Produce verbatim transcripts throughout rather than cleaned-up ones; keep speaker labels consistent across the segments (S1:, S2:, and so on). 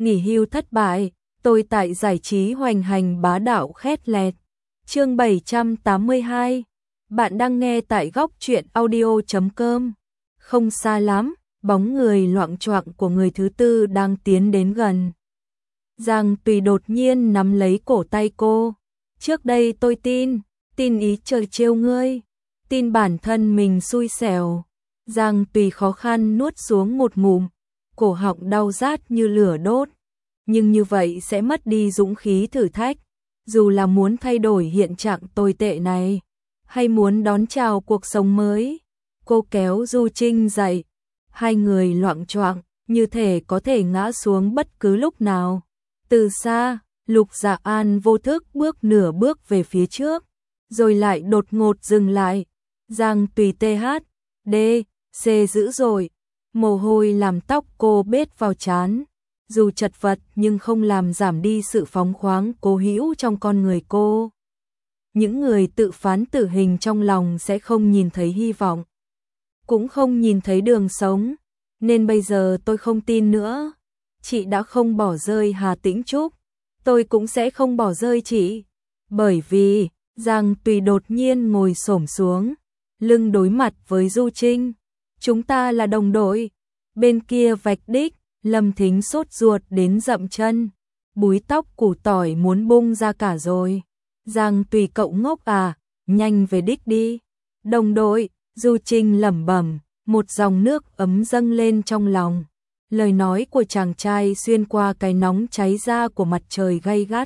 S1: nghỉ hưu thất bại, tôi tại giải trí hoành hành bá đạo khét lẹt. Chương bảy trăm tám mươi hai. Bạn đang nghe tại góc truyện audio chấm com. Không xa lắm, bóng người loạng choạng của người thứ tư đang tiến đến gần. Giang Tùy đột nhiên nắm lấy cổ tay cô. Trước đây tôi tin, tin ý trời trêu ngươi, tin bản thân mình xui xẻo. Giang Tùy khó khăn nuốt xuống một ngụm, cổ họng đau rát như lửa đốt. Nhưng như vậy sẽ mất đi dũng khí thử thách, dù là muốn thay đổi hiện trạng tồi tệ này, hay muốn đón chào cuộc sống mới. Cô kéo Du Trinh dậy, hai người loạng choạng, như thể có thể ngã xuống bất cứ lúc nào. Từ xa, Lục Dạ An vô thức bước nửa bước về phía trước, rồi lại đột ngột dừng lại. Giang Tùy tê hát, đê, xê dữ rồi, mồ hôi làm tóc cô bết vào trán. Dù chật vật nhưng không làm giảm đi sự phóng khoáng cố hữu trong con người cô. Những người tự phán tử hình trong lòng sẽ không nhìn thấy hy vọng, cũng không nhìn thấy đường sống, nên bây giờ tôi không tin nữa. Chị đã không bỏ rơi Hà Tĩnh Trúc, tôi cũng sẽ không bỏ rơi chị. Bởi vì, Giang Tùy đột nhiên ngồi xổm xuống, lưng đối mặt với Du Trinh. Chúng ta là đồng đội. Bên kia vạch đích, Lâm Thính sốt ruột đến dậm chân, búi tóc củ tỏi muốn bung ra cả rồi. Giang Tùy cậu ngốc à, nhanh về đích đi. Đồng đội, Du Trinh lẩm bẩm, một dòng nước ấm dâng lên trong lòng. Lời nói của chàng trai xuyên qua cái nóng cháy da của mặt trời gay gắt,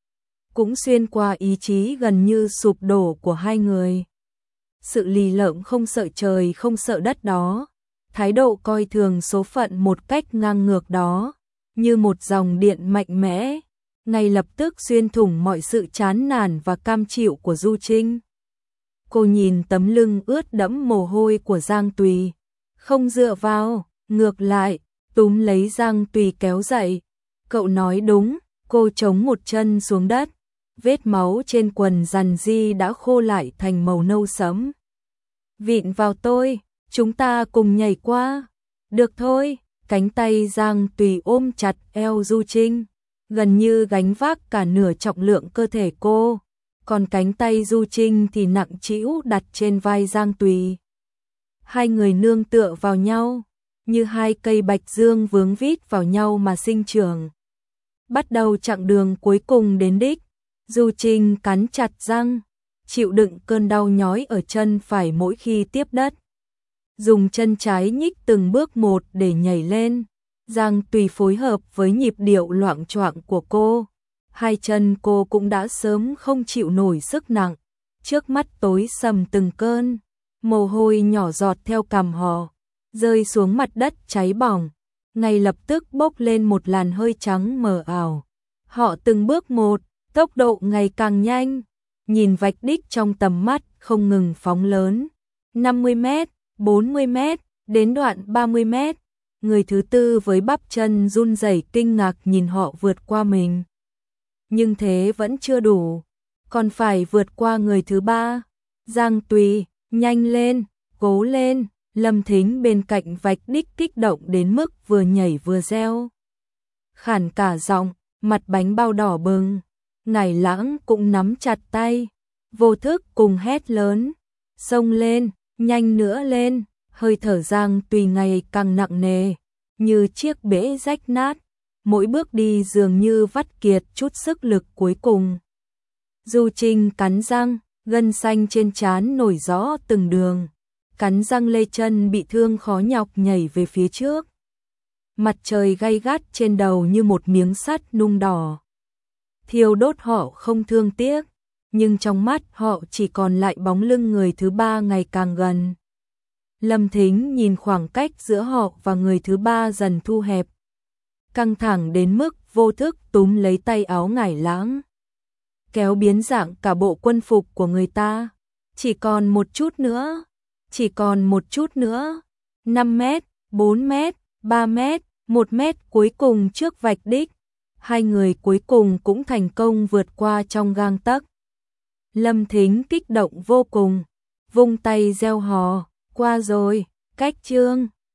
S1: cũng xuyên qua ý chí gần như sụp đổ của hai người. Sự lì lợm không sợ trời không sợ đất đó, thái độ coi thường số phận một cách ngang ngược đó, như một dòng điện mạnh mẽ, ngay lập tức xuyên thủng mọi sự chán nản và cam chịu của Du Trinh. Cô nhìn tấm lưng ướt đẫm mồ hôi của Giang Tùy, không dựa vào, ngược lại, túm lấy Giang Tùy kéo dậy. Cậu nói đúng, cô chống một chân xuống đất, vết máu trên quần dằn di đã khô lại thành màu nâu sẫm. Vịn vào tôi, chúng ta cùng nhảy qua. Được thôi, cánh tay Giang Tùy ôm chặt eo Du Trinh, gần như gánh vác cả nửa trọng lượng cơ thể cô, còn cánh tay Du Trinh thì nặng trĩu đặt trên vai Giang Tùy. Hai người nương tựa vào nhau, như hai cây bạch dương vướng vít vào nhau mà sinh trưởng. Bắt đầu chặng đường cuối cùng đến đích, Du Trinh cắn chặt răng, chịu đựng cơn đau nhói ở chân phải mỗi khi tiếp đất. Dùng chân trái nhích từng bước một để nhảy lên. Giang Tùy phối hợp với nhịp điệu loạng choạng của cô. Hai chân cô cũng đã sớm không chịu nổi sức nặng. Trước mắt tối sầm từng cơn, mồ hôi nhỏ giọt theo cằm họ, rơi xuống mặt đất cháy bỏng. Ngay lập tức bốc lên một làn hơi trắng mờ ảo. Họ từng bước một, tốc độ ngày càng nhanh. Nhìn vạch đích trong tầm mắt không ngừng phóng lớn. năm mươi mét, bốn mươi mét, đến đoạn ba mươi mét. Người thứ tư với bắp chân run rẩy kinh ngạc nhìn họ vượt qua mình. Nhưng thế vẫn chưa đủ, còn phải vượt qua người thứ ba. Giang Tùy, nhanh lên, cố lên. Lâm Thính bên cạnh vạch đích kích động đến mức vừa nhảy vừa reo khản cả giọng, mặt bánh bao đỏ bừng. Ngải Lãng cũng nắm chặt tay, vô thức cùng hét lớn, xông lên, nhanh nữa lên. Hơi thở Giang Tùy ngày càng nặng nề, như chiếc bể rách nát, mỗi bước đi dường như vắt kiệt chút sức lực cuối cùng. Du Trinh cắn răng, gân xanh trên trán nổi rõ từng đường, cắn răng lê chân bị thương khó nhọc nhảy về phía trước. Mặt trời gay gắt trên đầu như một miếng sắt nung đỏ, thiêu đốt họ không thương tiếc, nhưng trong mắt họ chỉ còn lại bóng lưng người thứ ba ngày càng gần. Lâm Thính nhìn khoảng cách giữa họ và người thứ ba dần thu hẹp, căng thẳng đến mức vô thức túm lấy tay áo Ngải Lãng, kéo biến dạng cả bộ quân phục của người ta. Chỉ còn một chút nữa, chỉ còn một chút nữa. năm mét, bốn mét, ba mét, một mét cuối cùng trước vạch đích. Hai người cuối cùng cũng thành công vượt qua trong gang tấc. Lâm Thính kích động vô cùng, vung tay reo hò, qua rồi, cách chương.